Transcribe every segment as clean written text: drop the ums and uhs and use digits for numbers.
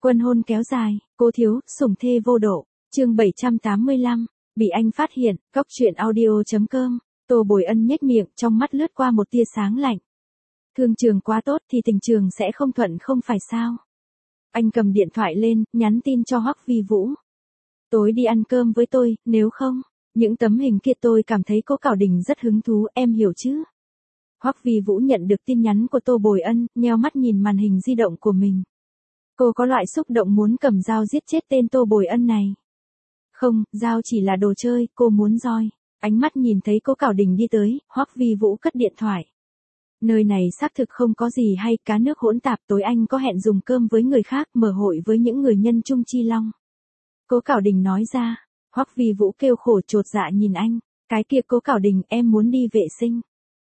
Quân hôn kéo dài, cố thiếu, sủng thê vô độ. Chương 785, bị anh phát hiện, góc truyện audio.com. Tô Bồi Ân nhếch miệng, trong mắt lướt qua một tia sáng lạnh. Thương trường quá tốt thì tình trường sẽ không thuận không phải sao? Anh cầm điện thoại lên, nhắn tin cho Hoắc Vi Vũ. Tối đi ăn cơm với tôi, nếu không, những tấm hình kia tôi cảm thấy Cố Cảo Đình rất hứng thú, em hiểu chứ? Hoắc Vi Vũ nhận được tin nhắn của Tô Bồi Ân, nheo mắt nhìn màn hình di động của mình. Cô có loại xúc động muốn cầm dao giết chết tên Tô Bồi Ân này. Không, dao chỉ là đồ chơi, cô muốn roi. Ánh mắt nhìn thấy Cố Cảo Đình đi tới, Hoắc Vi Vũ cất điện thoại. Nơi này xác thực không có gì hay, cá nước hỗn tạp, tối anh có hẹn dùng cơm với người khác, mở hội với những người nhân Trung Chi Long. Cố Cảo Đình nói ra. Hoắc Vi Vũ kêu khổ chột dạ nhìn anh. Cái kia Cố Cảo Đình, em muốn đi vệ sinh.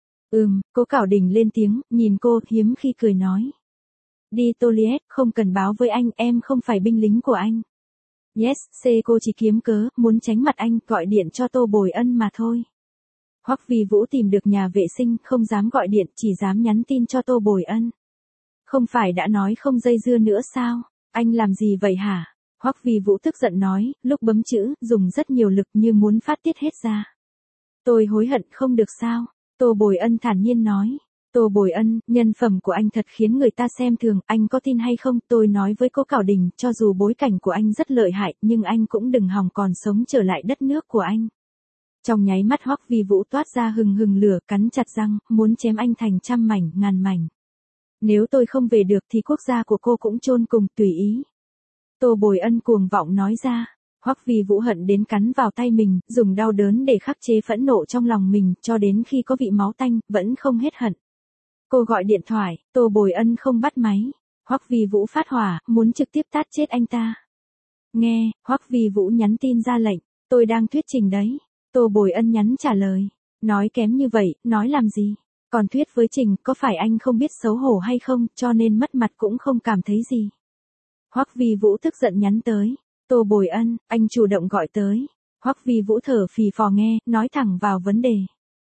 Cố Cảo Đình lên tiếng, nhìn cô, hiếm khi cười nói. Đi toilet, không cần báo với anh, em không phải binh lính của anh. Yes, cô chỉ kiếm cớ, muốn tránh mặt anh, gọi điện cho Tô Bồi Ân mà thôi. Hoắc Vi Vũ tìm được nhà vệ sinh, không dám gọi điện, chỉ dám nhắn tin cho Tô Bồi Ân. Không phải đã nói không dây dưa nữa sao? Anh làm gì vậy hả? Hoắc Vi Vũ tức giận nói, lúc bấm chữ, dùng rất nhiều lực như muốn phát tiết hết ra. Tôi hối hận không được sao? Tô Bồi Ân thản nhiên nói. Tô Bồi Ân, nhân phẩm của anh thật khiến người ta xem thường, anh có tin hay không? Tôi nói với Cố Cảo Đình, cho dù bối cảnh của anh rất lợi hại, nhưng anh cũng đừng hòng còn sống trở lại đất nước của anh. Trong nháy mắt Hoắc Vi Vũ toát ra hừng hừng lửa, cắn chặt răng, muốn chém anh thành trăm mảnh, ngàn mảnh. Nếu tôi không về được thì quốc gia của cô cũng chôn cùng, tùy ý. Tô Bồi Ân cuồng vọng nói ra. Hoắc Vi Vũ hận đến cắn vào tay mình, dùng đau đớn để khắc chế phẫn nộ trong lòng mình, cho đến khi có vị máu tanh, vẫn không hết hận. Cô gọi điện thoại, Tô Bồi Ân không bắt máy. Hoắc Vi Vũ phát hỏa, muốn trực tiếp tát chết anh ta. Nghe, Hoắc Vi Vũ nhắn tin ra lệnh, tôi đang thuyết trình đấy. Tô Bồi Ân nhắn trả lời, nói kém như vậy, nói làm gì? Còn thuyết với trình, có phải anh không biết xấu hổ hay không, cho nên mất mặt cũng không cảm thấy gì. Hoắc Vi Vũ tức giận nhắn tới, Tô Bồi Ân, anh chủ động gọi tới. Hoắc Vi Vũ thở phì phò nghe, nói thẳng vào vấn đề.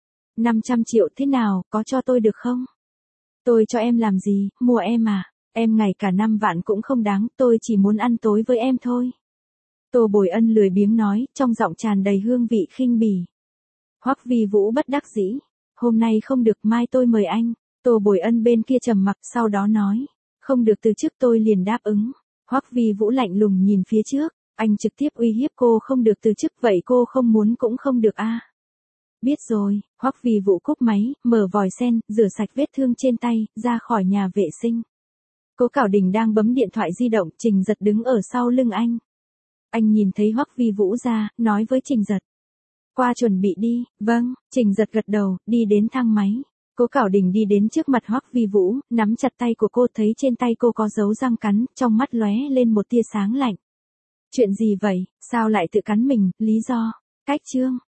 500 triệu thế nào, có cho tôi được không? Tôi cho em làm gì, mua em à? Em ngày cả 5 vạn cũng không đáng, tôi chỉ muốn ăn tối với em thôi. Tô Bồi Ân lười biếng nói, trong giọng tràn đầy hương vị khinh bỉ. Hoắc Vi Vũ bất đắc dĩ, hôm nay không được, mai tôi mời anh. Tô Bồi Ân bên kia trầm mặc, sau đó nói, không được, từ trước tôi liền đáp ứng. Hoắc Vi Vũ lạnh lùng nhìn phía trước, anh trực tiếp uy hiếp cô, không được từ chức, vậy cô không muốn cũng không được a. Biết rồi, Hoắc Vi Vũ cúp máy, mở vòi sen, rửa sạch vết thương trên tay, ra khỏi nhà vệ sinh. Cố Cảo Đình đang bấm điện thoại di động, Trình Giật đứng ở sau lưng anh. Anh nhìn thấy Hoắc Vi Vũ ra, nói với Trình Giật. Qua chuẩn bị đi, vâng, Trình Giật gật đầu, đi đến thang máy. Cố Cảo Đình đi đến trước mặt Hoắc Vi Vũ, nắm chặt tay của cô, thấy trên tay cô có dấu răng cắn, trong mắt lóe lên một tia sáng lạnh. Chuyện gì vậy, sao lại tự cắn mình, lý do? Cách chương.